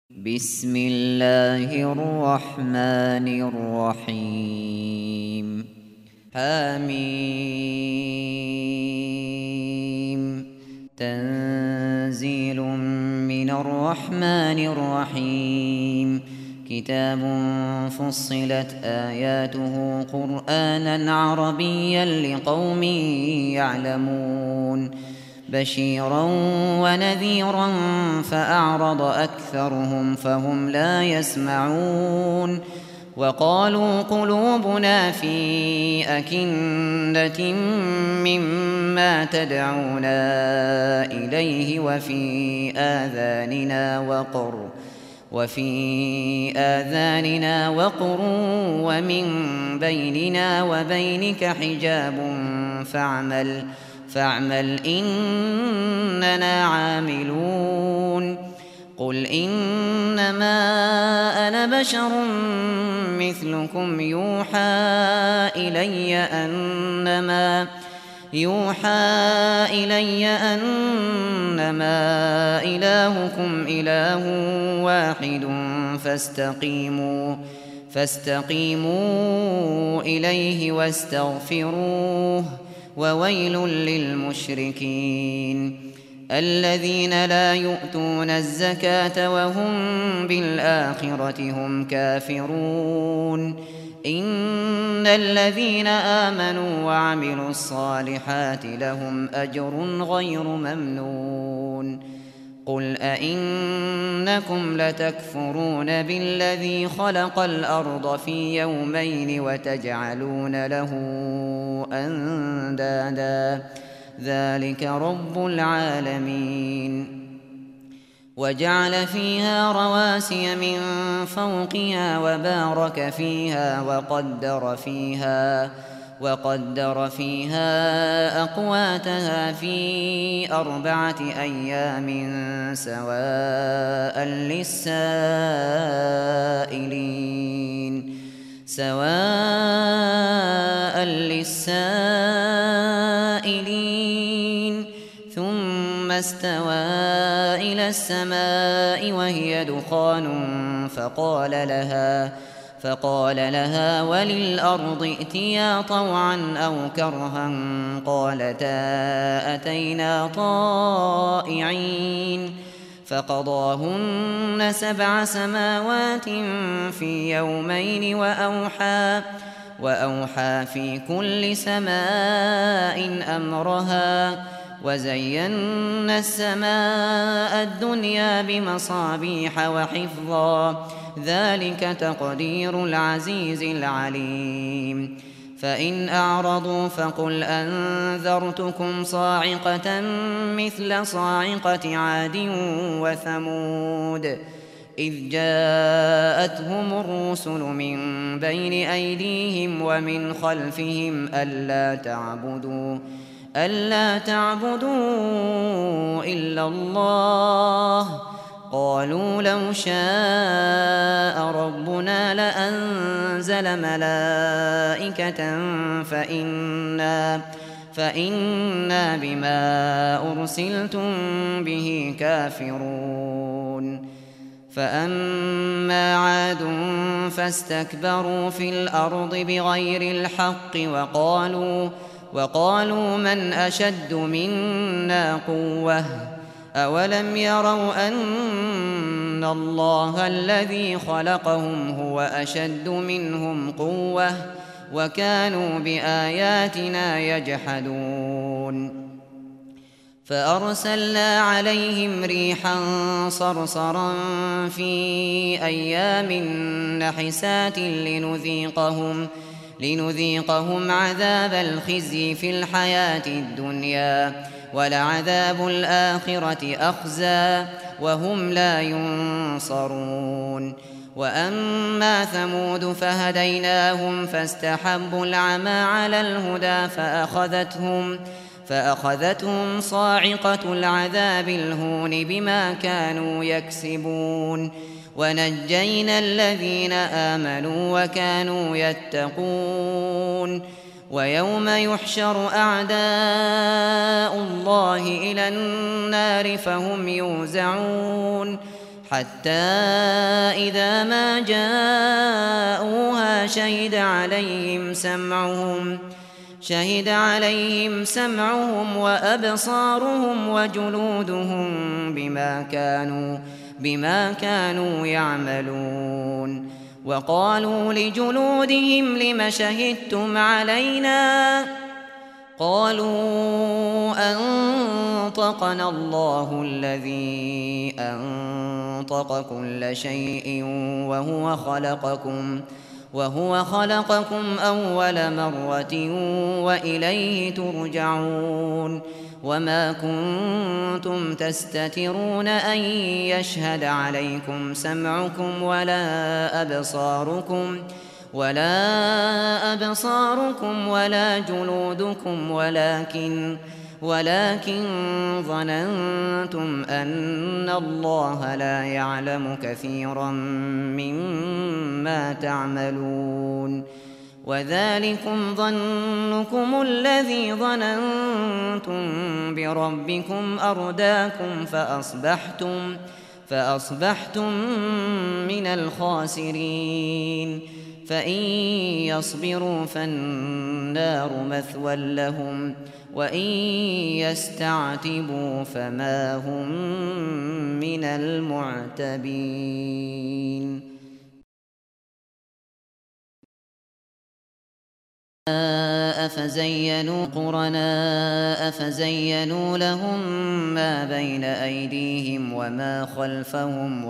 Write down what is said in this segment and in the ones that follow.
بسم الله الرحمن الرحيم حميم تنزيل من الرحمن الرحيم كتاب فصلت آياته قرآنا عربيا لقوم يعلمون بشيرا ونذيرا فأعرض أكثرهم فهم لا يسمعون وقالوا قلوبنا في أكنة مما تدعونا إليه وفي آذاننا وقر ومن بيننا وبينك حجاب فاعمل إننا عاملون قل إنما أنا بشر مثلكم يوحى إلي أنما إلهكم إله واحد فاستقيموا إليه واستغفروه وويل للمشركين الذين لا يؤتون الزكاة وهم بالآخرة هم كافرون إن الذين آمنوا وعملوا الصالحات لهم أجر غير ممنون قل أئنكم لتكفرون بالذي خلق الأرض في يومين وتجعلون له أندادا ذلك رب العالمين وجعل فيها رواسي من فوقها وبارك فيها وقدر فيها أقواتها في 4 أيام سواء للسائلين ثم استوى إلى السماء وهي دخان فقال لها وللأرض ائتيا طوعا أو كرها قالتا أتينا طائعين فقضاهن 7 سماوات في يومين وأوحى في كل سماء أمرها وزينا السماء الدنيا بمصابيح وحفظا ذلك تقدير العزيز العليم فإن أعرضوا فقل أنذرتكم صاعقة مثل صاعقة عاد وثمود إذ جاءتهم الرسل من بين أيديهم ومن خلفهم ألا تعبدوا إلا الله قالوا لو شاء ربنا لأنزل ملائكة فإنا بما أرسلتم به كافرون فأما عاد فاستكبروا في الأرض بغير الحق وقالوا من أشد منا قوة أولم يروا أن الله الذي خلقهم هو أشد منهم قوة وكانوا بآياتنا يجحدون فأرسلنا عليهم ريحا صرصرا في أيام نحسات لنذيقهم عذاب الخزي في الحياة الدنيا ولعذاب الآخرة أخزى وهم لا ينصرون وأما ثمود فهديناهم فاستحبوا العمى على الهدى فأخذتهم صاعقة العذاب الهون بما كانوا يكسبون ونجينا الذين آمنوا وكانوا يتقون ويوم يحشر أعداء الله إلى النار فهم يوزعون حتى إذا ما جاءوها شهد عليهم سمعهم وأبصارهم وجلودهم بما كانوا يعملون. وقالوا لجلودهم لم شهدتم علينا؟ قالوا أنطقنا الله الذي أنطق كل شيء وهو خلقكم أول مرة وإليه ترجعون. وما كنتم تستترون أن يشهد عليكم سمعكم ولا أبصاركم ولا جلودكم ولكن ظننتم أن الله لا يعلم كثيرا مما تعملون. وذلكم ظنكم الذي ظننتم بربكم أرداكم فأصبحتم من الخاسرين. فإن يصبروا فالنار مثوى لهم وإن يستعتبوا فما هم من المعتبين. أفزينوا لهم ما بين أيديهم وما خلفهم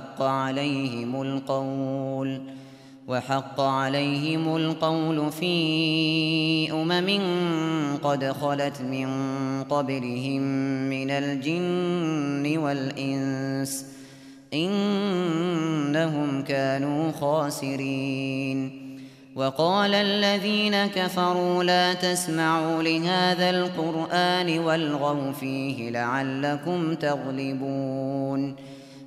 وحق عليهم القول في قد خلت من قبلهم من الجن والإنس إنهم كانوا خاسرين. وقال الذين كفروا لا تسمعوا لهذا القرآن والغوا فيه لعلكم تغلبون.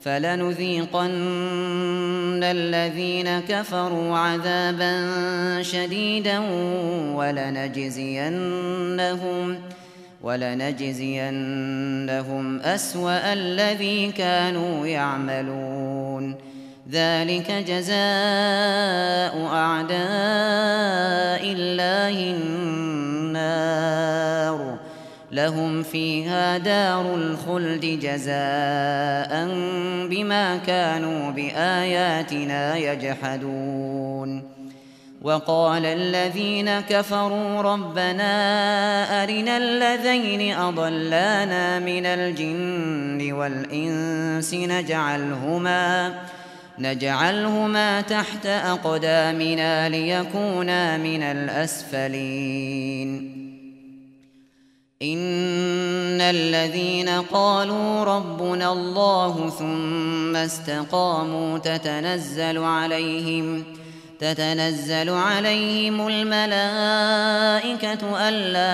فلنذيقن الذين كفروا عذابا شديدا ولنجزينهم أسوأ الذي كانوا يعملون. ذلك جزاء أعداء الله النار لهم فيها دار الخلد جزاء بما كانوا بآياتنا يجحدون. وقال الذين كفروا ربنا أرنا الذين أضلانا من الجن والإنس نجعلهما تحت أقدامنا ليكونا من الأسفلين. إن الذين قالوا ربنا الله ثم استقاموا تتنزل عليهم الملائكة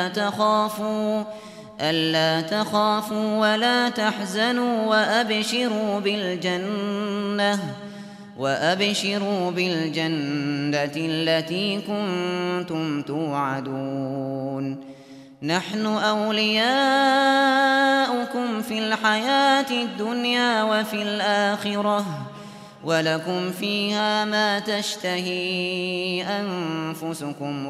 ألا تخافوا ولا تحزنوا وأبشروا بالجنة التي كنتم توعدون. نحن أولياؤكم في الحياة الدنيا وفي الآخرة ولكم فيها ما تشتهي أنفسكم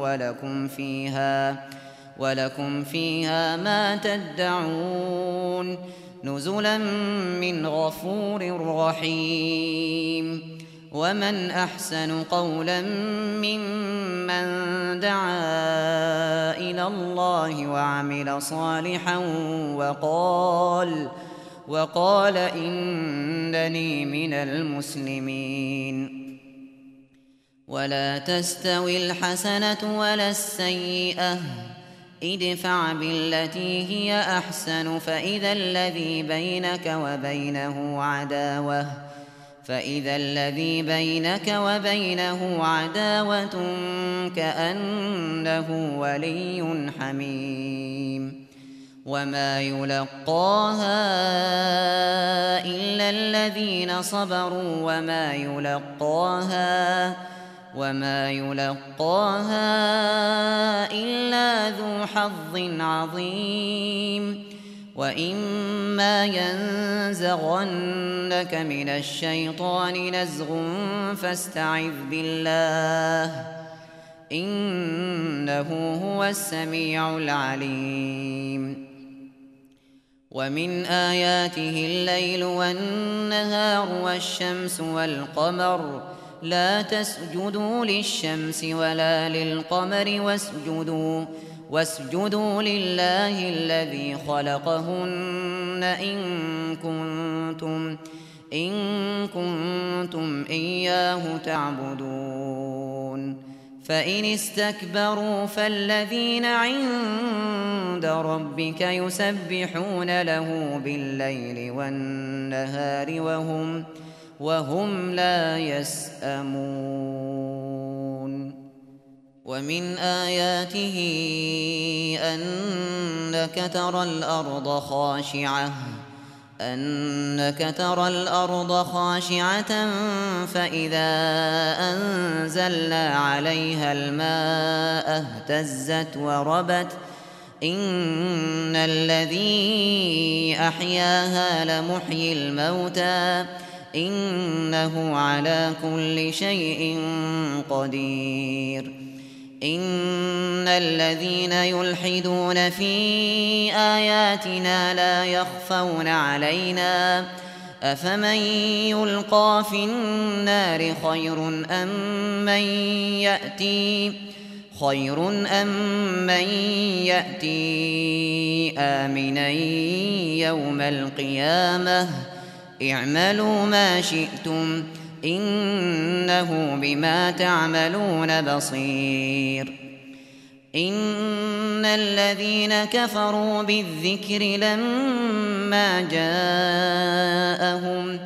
ولكم فيها ما تدعون نزلا من غفور رحيم. ومن أحسن قولا ممن دعا إلى الله وعمل صالحا وقال إنني من المسلمين. ولا تستوي الحسنة ولا السيئة ادفع بالتي هي أحسن فإذا الذي بينك وبينه عداوة كأنه ولي حميم. وما يلقاها إلا الذين صبروا وما يلقاها إلا ذو حظ عظيم. وإما ينزغنك من الشيطان نزغ فاستعذ بالله إنه هو السميع العليم ومن آياته الليل والنهار والشمس والقمر لا تسجدوا للشمس ولا للقمر واسجدوا لله الذي خلقهن إن كنتم إياه تعبدون فإن استكبروا فالذين عند ربك يسبحون له بالليل والنهار وهم لا يسأمون ومن آياته أنك ترى الأرض خاشعة فإذا أنزلنا عليها الماء اهتزت وربت إن الذي أحياها لمحيي الموتى إنه على كل شيء قدير إن الذين يلحدون في آياتنا لا يخفون علينا أفمن يلقى في النار خير أم من يأتي آمنا يوم القيامة اعملوا ما شئتم إنه بما تعملون بصير إن الذين كفروا بالذكر لما جاءهم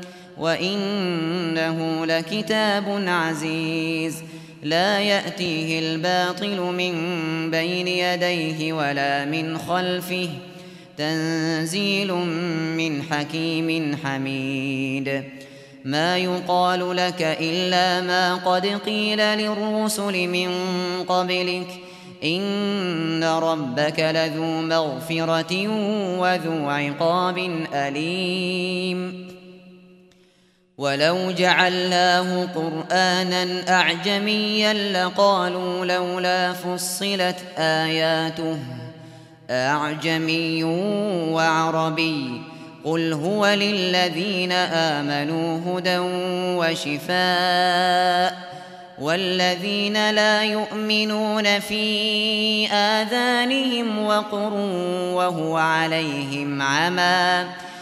وإنه لكتاب عزيز لا يأتيه الباطل من بين يديه ولا من خلفه تنزيل من حكيم حميد ما يقال لك إلا ما قد قيل للرسل من قبلك إن ربك لذو مغفرة وذو عقاب أليم ولو جعلناه قرآنا أعجميا لقالوا لولا فصلت آياته أعجمي وعربي قل هو للذين آمنوا هدى وشفاء والذين لا يؤمنون في آذانهم وقر وهو عليهم عمى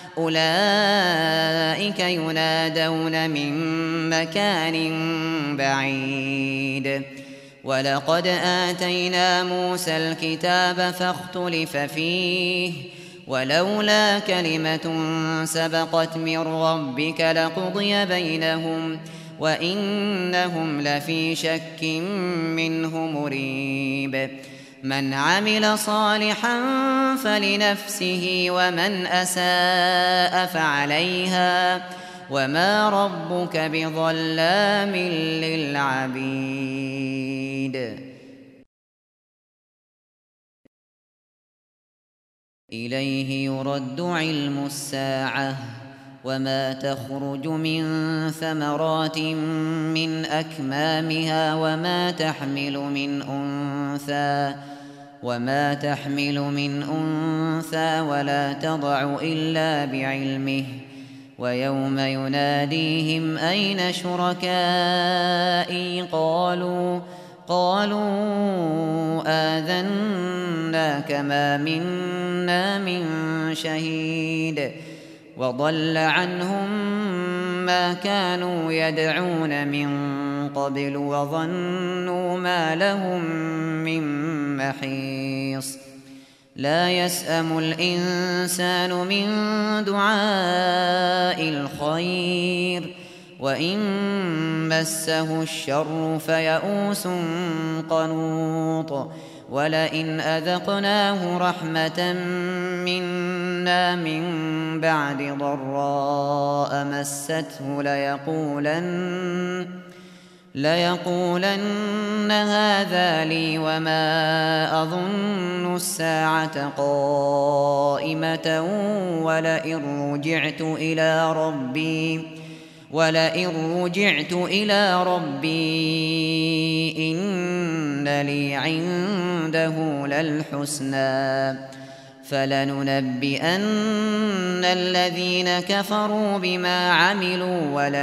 أولئك ينادون من مكان بعيد ولقد آتينا موسى الكتاب فاختلف فيه ولولا كلمة سبقت من ربك لقضي بينهم وإنهم لفي شك منه مريب من عمل صالحا فلنفسه ومن أساء فعليها وما ربك بظلام للعبيد إليه يرد علم الساعة وما تخرج من ثمرات من أكمامها وما تحمل من أنثى ولا تضع إلا بعلمه ويوم يناديهم أين شركائي قالوا آذناك ما منا من شهيد وضل عنهم ما كانوا يدعون من قبل وظنوا ما لهم من محيص لا يسأم الإنسان من دعاء الخير وإن مسه الشر فيئوس قنوط ولئن أذقناه رحمة منا من بعد ليقولن هذا لي وما أظن الساعة قائمة ولئن رجعت إلى ربي إن لي عنده للحسنى فلننبئن الذين كفروا بما عملوا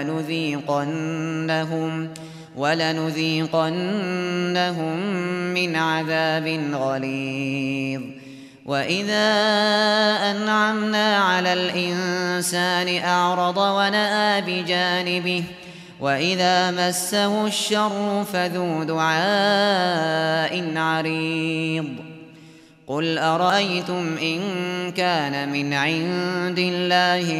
ولنذيقنهم من عذاب غليظ وإذا أنعمنا على الإنسان أعرض ونأى بجانبه وإذا مسه الشر فذو دعاء عريض قل أرأيتم إن كان من عند الله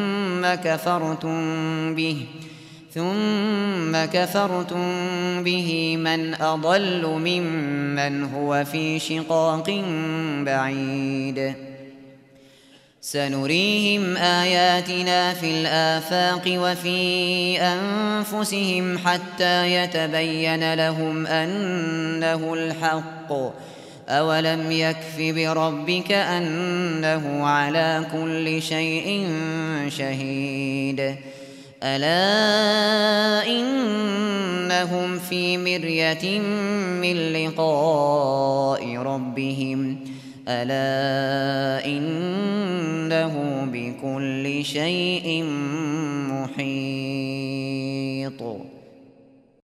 ثم كفرتم به من أضل ممن هو في شقاق بعيد سنريهم آياتنا في الآفاق وفي أنفسهم حتى يتبين لهم أنه الحق أولم يكف بربك أنه على كل شيء شهيد ألا إنهم في مرية من لقاء ربهم ألا إنه بكل شيء محيط